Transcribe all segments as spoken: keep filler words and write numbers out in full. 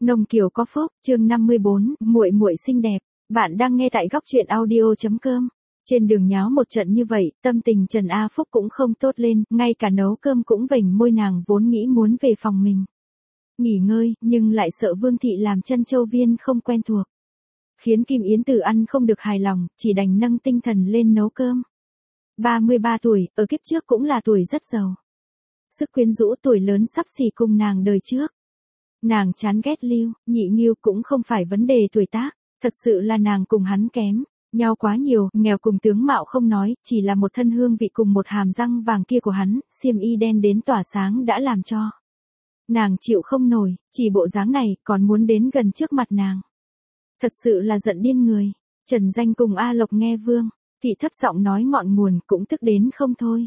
Nông Kiều có phúc, chương năm mươi bốn, muội muội xinh đẹp. Bạn đang nghe tại góc truyện audio chấm com. Trên đường nháo một trận như vậy, tâm tình Trần A Phúc cũng không tốt lên, ngay cả nấu cơm cũng vểnh môi, nàng vốn nghĩ muốn về phòng mình nghỉ ngơi, nhưng lại sợ Vương thị làm Trân Châu Viên không quen thuộc, khiến Kim Yến Tử ăn không được hài lòng, chỉ đành nâng tinh thần lên nấu cơm. ba mươi ba tuổi, ở kiếp trước cũng là tuổi rất giàu. Sức quyến rũ, tuổi lớn sắp xỉ cùng nàng đời trước. Nàng chán ghét Lưu Nhị Nghiêu cũng không phải vấn đề tuổi tác, thật sự là nàng cùng hắn kém nhau quá nhiều, nghèo cùng tướng mạo không nói, chỉ là một thân hương vị cùng một hàm răng vàng kia của hắn, xiêm y đen đến tỏa sáng đã làm cho nàng chịu không nổi, chỉ bộ dáng này còn muốn đến gần trước mặt nàng. Thật sự là giận điên người. Trần Danh cùng A Lộc nghe Vương thị thấp giọng nói ngọn nguồn cũng tức đến không thôi.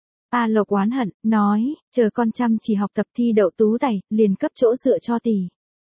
A Lộc oán hận, nói, chờ con chăm chỉ học tập thi đậu tú tài, liền cấp chỗ dựa cho tỷ.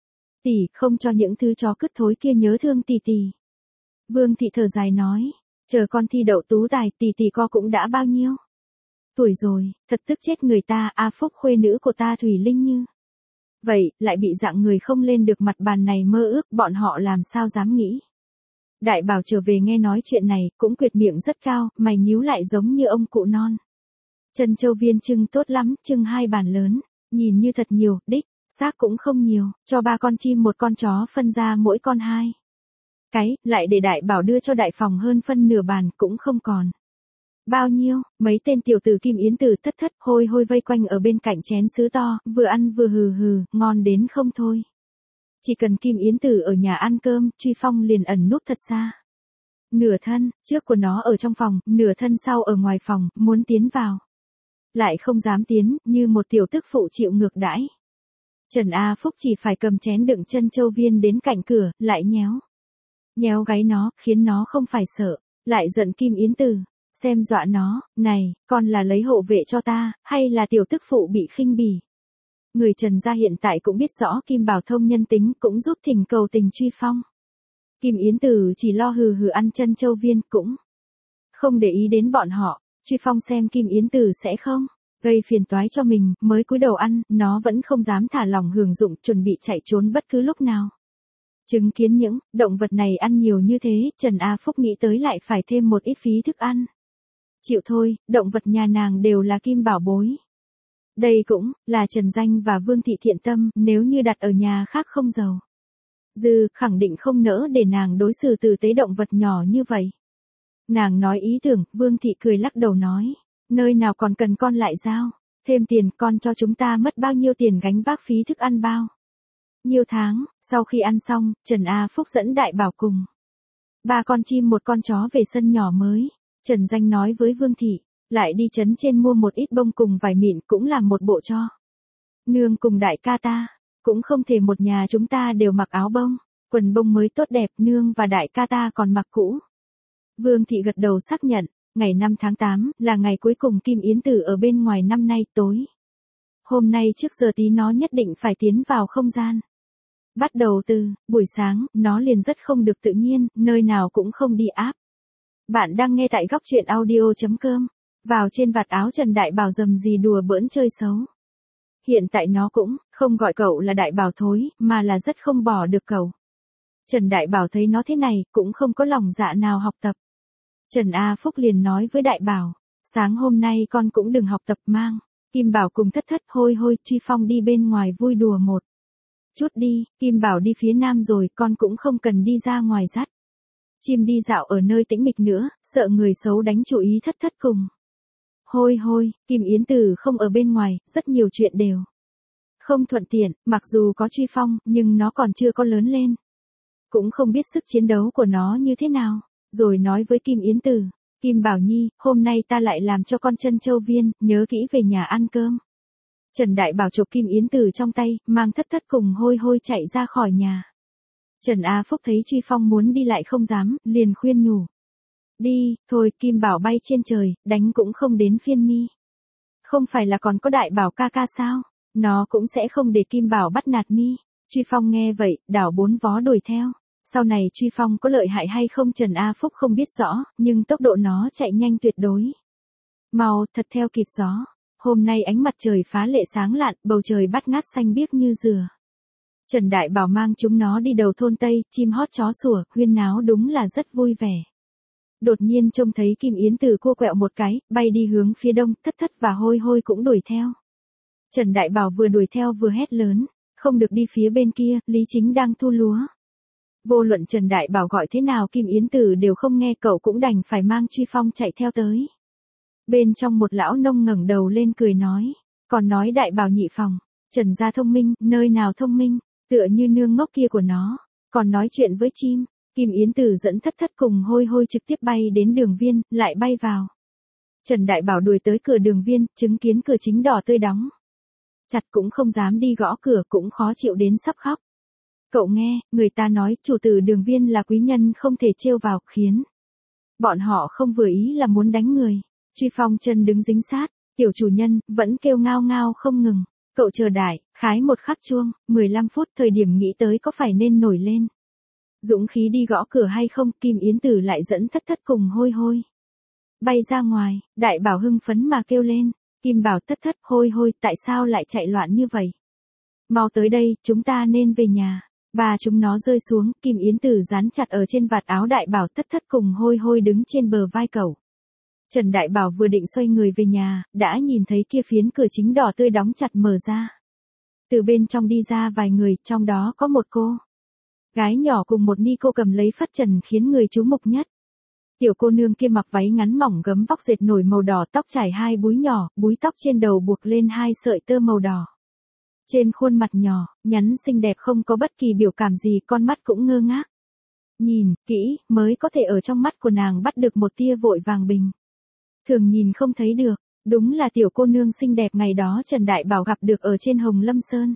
Tỷ không cho những thứ chó cứt thối kia nhớ thương tỷ tỷ. Vương thị thở dài nói, chờ con thi đậu tú tài, tỷ tỷ co cũng đã bao nhiêu tuổi rồi, thật tức chết người ta. A Phúc khuê nữ của ta Thủy Linh Như vậy, lại bị dạng người không lên được mặt bàn này mơ ước, bọn họ làm sao dám nghĩ. Đại Bảo trở về nghe nói chuyện này, cũng quyệt miệng rất cao, mày nhíu lại giống như ông cụ non. Trân Châu Viên trưng tốt lắm, trưng hai bàn lớn, nhìn như thật nhiều, đích xác cũng không nhiều, cho ba con chim một con chó phân ra mỗi con hai cái, lại để Đại Bảo đưa cho đại phòng hơn phân nửa bàn, cũng không còn bao nhiêu. Mấy tên tiểu tử Kim Yến Tử thất thất hôi hôi vây quanh ở bên cạnh chén sứ to, vừa ăn vừa hừ hừ, ngon đến không thôi. Chỉ cần Kim Yến Tử ở nhà ăn cơm, Truy Phong liền ẩn núp thật xa. Nửa thân trước của nó ở trong phòng, nửa thân sau ở ngoài phòng, muốn tiến vào lại không dám tiến, như một tiểu tức phụ chịu ngược đãi. Trần A Phúc chỉ phải cầm chén đựng Trân Châu Viên đến cạnh cửa, lại nhéo nhéo gáy nó, khiến nó không phải sợ, lại giận Kim Yến Tử, xem dọa nó, này, con là lấy hộ vệ cho ta, hay là tiểu tức phụ bị khinh bỉ. Người Trần gia hiện tại cũng biết rõ Kim Bảo thông nhân tính, cũng giúp thỉnh cầu tình Truy Phong. Kim Yến Tử chỉ lo hừ hừ ăn Trân Châu Viên, cũng không để ý đến bọn họ. Truy Phong xem Kim Yến Tử sẽ không gây phiền toái cho mình, mới cúi đầu ăn, nó vẫn không dám thả lỏng hưởng dụng, chuẩn bị chạy trốn bất cứ lúc nào. Chứng kiến những động vật này ăn nhiều như thế, Trần A Phúc nghĩ tới lại phải thêm một ít phí thức ăn. Chịu thôi, động vật nhà nàng đều là Kim Bảo bối. Đây cũng là Trần Danh và Vương thị thiện tâm, nếu như đặt ở nhà khác không giàu dư, khẳng định không nỡ để nàng đối xử tử tế động vật nhỏ như vậy. Nàng nói ý tưởng, Vương thị cười lắc đầu nói, nơi nào còn cần con lại giao thêm tiền, con cho chúng ta mất bao nhiêu tiền gánh vác phí thức ăn bao nhiêu tháng. Sau khi ăn xong, Trần A Phúc dẫn Đại Bảo cùng ba con chim một con chó về sân nhỏ mới. Trần Danh nói với Vương thị, lại đi trấn trên mua một ít bông cùng vải mịn, cũng làm một bộ cho nương cùng đại ca ta, cũng không thể một nhà chúng ta đều mặc áo bông, quần bông mới tốt đẹp, nương và đại ca ta còn mặc cũ. Vương thị gật đầu xác nhận. Ngày năm tháng tám, là ngày cuối cùng Kim Yến Tử ở bên ngoài năm nay. Tối hôm nay trước giờ tí nó nhất định phải tiến vào không gian. Bắt đầu từ buổi sáng, nó liền rất không được tự nhiên, nơi nào cũng không đi áp. Bạn đang nghe tại góc truyện audio chấm com. Vào trên vạt áo Trần Đại Bảo dầm gì đùa bỡn chơi xấu. Hiện tại nó cũng không gọi cậu là Đại Bảo thối, mà là rất không bỏ được cậu. Trần Đại Bảo thấy nó thế này, cũng không có lòng dạ nào học tập. Trần A Phúc liền nói với Đại Bảo, sáng hôm nay con cũng đừng học tập, mang Kim Bảo cùng thất thất hôi hôi Truy Phong đi bên ngoài vui đùa một chút đi. Kim Bảo đi phía nam rồi, con cũng không cần đi ra ngoài dắt chim đi dạo ở nơi tĩnh mịch nữa, sợ người xấu đánh chú ý thất thất cùng hôi hôi. Kim Yến Tử không ở bên ngoài, rất nhiều chuyện đều không thuận tiện, mặc dù có Truy Phong, nhưng nó còn chưa có lớn lên, cũng không biết sức chiến đấu của nó như thế nào. Rồi nói với Kim Yến Tử, Kim Bảo Nhi, hôm nay ta lại làm cho con Trân Châu Viên, nhớ kỹ về nhà ăn cơm. Trần Đại Bảo chụp Kim Yến Tử trong tay, mang thất thất cùng hôi hôi chạy ra khỏi nhà. Trần A Phúc thấy Truy Phong muốn đi lại không dám, liền khuyên nhủ. Đi, thôi, Kim Bảo bay trên trời, đánh cũng không đến phiên mi. Không phải là còn có Đại Bảo ca ca sao, nó cũng sẽ không để Kim Bảo bắt nạt mi. Truy Phong nghe vậy, đảo bốn vó đuổi theo. Sau này Truy Phong có lợi hại hay không Trần A Phúc không biết rõ, nhưng tốc độ nó chạy nhanh tuyệt đối mau, thật theo kịp gió. Hôm nay ánh mặt trời phá lệ sáng lạn, bầu trời bát ngát xanh biếc như dừa. Trần Đại Bảo mang chúng nó đi đầu thôn Tây, chim hót chó sủa, huyên náo đúng là rất vui vẻ. Đột nhiên trông thấy Kim Yến Từ cua quẹo một cái, bay đi hướng phía đông, Thất Thất và Hôi Hôi cũng đuổi theo. Trần Đại Bảo vừa đuổi theo vừa hét lớn, không được đi phía bên kia, Lý Chính đang thu lúa. Vô luận Trần Đại Bảo gọi thế nào Kim Yến Từ đều không nghe, cậu cũng đành phải mang truy phong chạy theo tới. Bên trong một lão nông ngẩng đầu lên cười nói, còn nói Đại Bảo nhị phòng, Trần gia thông minh, nơi nào thông minh, tựa như nương ngốc kia của nó, còn nói chuyện với chim. Kim Yến Từ dẫn Thất Thất cùng Hôi Hôi trực tiếp bay đến đường viên, lại bay vào. Trần Đại Bảo đuổi tới cửa đường viên, chứng kiến cửa chính đỏ tươi đóng chặt cũng không dám đi gõ cửa, cũng khó chịu đến sắp khóc. Cậu nghe, người ta nói chủ tử đường viên là quý nhân không thể trêu vào, khiến bọn họ không vừa ý là muốn đánh người. Truy Phong chân đứng dính sát, tiểu chủ nhân vẫn kêu ngao ngao không ngừng. Cậu chờ đại, khái một khắc chuông, mười lăm phút, thời điểm nghĩ tới có phải nên nổi lên dũng khí đi gõ cửa hay không, Kim Yến Tử lại dẫn Thất Thất cùng Hôi Hôi bay ra ngoài. Đại Bảo hưng phấn mà kêu lên, Kim bảo Thất Thất, Hôi Hôi, tại sao lại chạy loạn như vậy? Mau tới đây, chúng ta nên về nhà. Và chúng nó rơi xuống, Kim Yến Tử dán chặt ở trên vạt áo Đại Bảo, Thất Thất cùng Hôi Hôi đứng trên bờ vai cậu. Trần Đại Bảo vừa định xoay người về nhà, đã nhìn thấy kia phiến cửa chính đỏ tươi đóng chặt mở ra. Từ bên trong đi ra vài người, trong đó có một cô gái nhỏ cùng một ni cô cầm lấy phất trần khiến người chú mục nhất. Tiểu cô nương kia mặc váy ngắn mỏng gấm vóc dệt nổi màu đỏ, tóc trải hai búi nhỏ, búi tóc trên đầu buộc lên hai sợi tơ màu đỏ. Trên khuôn mặt nhỏ, nhắn xinh đẹp không có bất kỳ biểu cảm gì, con mắt cũng ngơ ngác. Nhìn kỹ, mới có thể ở trong mắt của nàng bắt được một tia vội vàng bình thường nhìn không thấy được. Đúng là tiểu cô nương xinh đẹp ngày đó Trần Đại Bảo gặp được ở trên Hồng Lâm Sơn.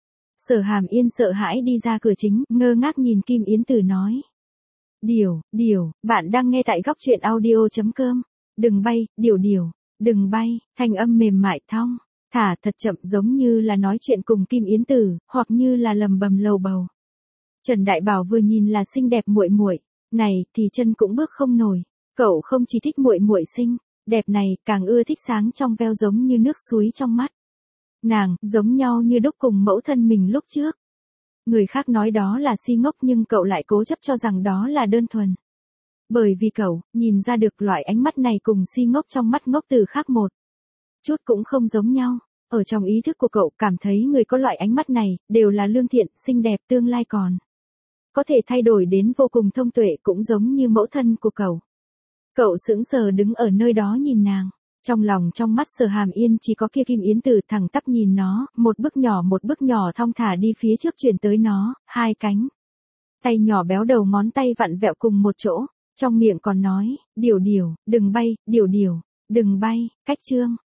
Sở Hàm Yên sợ hãi đi ra cửa chính, ngơ ngác nhìn Kim Yến Tử nói. Điều, điều, bạn đang nghe tại góc truyện audio.com. Đừng bay, điều điều, đừng bay, thanh âm mềm mại thong thả thật chậm, giống như là nói chuyện cùng Kim Yến Tử, hoặc như là lầm bầm lầu bầu. Trần Đại Bảo vừa nhìn là xinh đẹp muội muội này thì chân cũng bước không nổi. Cậu không chỉ thích muội muội xinh đẹp này, càng ưa thích sáng trong veo giống như nước suối trong mắt nàng, giống nhau như đúc cùng mẫu thân mình lúc trước. Người khác nói đó là si ngốc, nhưng cậu lại cố chấp cho rằng đó là đơn thuần. Bởi vì cậu nhìn ra được loại ánh mắt này cùng si ngốc trong mắt ngốc từ khác một chút cũng không giống nhau. Ở trong ý thức của cậu cảm thấy người có loại ánh mắt này đều là lương thiện, xinh đẹp, tương lai còn có thể thay đổi đến vô cùng thông tuệ, cũng giống như mẫu thân của cậu. Cậu sững sờ đứng ở nơi đó nhìn nàng. Trong lòng trong mắt Sở Hàm Yên chỉ có kia Kim Yến Tử thẳng tắp nhìn nó, một bước nhỏ một bước nhỏ thong thả đi phía trước chuyển tới nó, hai cánh tay nhỏ béo đầu ngón tay vặn vẹo cùng một chỗ, trong miệng còn nói, điều điều, đừng bay, điều điều, đừng bay, cách chương.